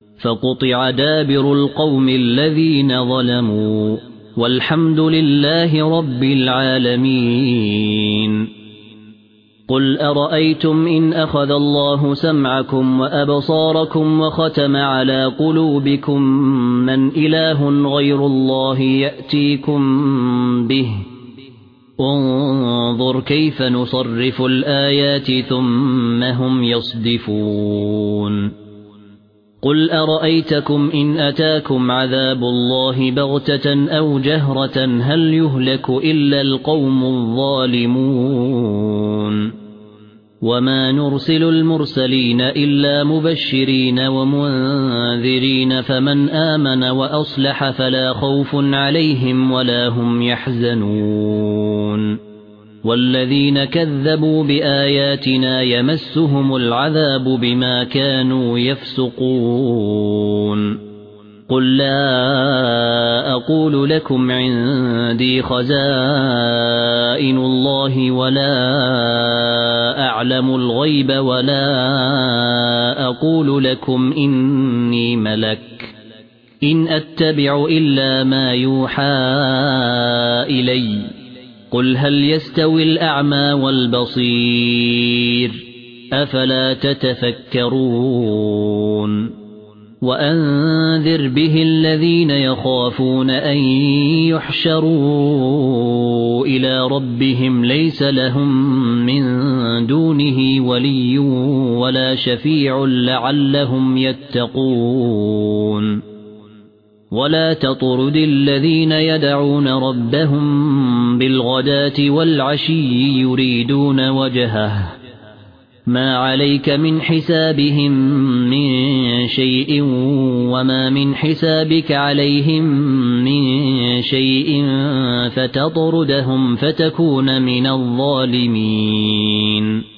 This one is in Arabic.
فقطع دابر القوم الذين ظلموا والحمد لله رب العالمين. قل أرأيتم إن أخذ الله سمعكم وأبصاركم وختم على قلوبكم من إله غير الله يأتيكم به انظر كيف نصرف الآيات ثم هم يصدفون. قل أرأيتكم إن أتاكم عذاب الله بغتة أو جهرة هل يهلك إلا القوم الظالمون. وما نرسل المرسلين إلا مبشرين ومنذرين فمن آمن وأصلح فلا خوف عليهم ولا هم يحزنون. والذين كذبوا بآياتنا يمسهم العذاب بما كانوا يفسقون. قل لا أقول لكم عندي خزائن الله ولا أعلم الغيب ولا أقول لكم إني ملك إن أتبع إلا ما يوحى إلي. قل هل يستوي الأعمى والبصير أفلا تتفكرون. وأنذر به الذين يخافون أن يحشروا إلى ربهم ليس لهم من دونه ولي ولا شفيع لعلهم يتقون. ولا تطرد الذين يدعون ربهم بالغداة والعشي يريدون وجهه ما عليك من حسابهم من شيء وما من حسابك عليهم من شيء فتطردهم فتكون من الظالمين.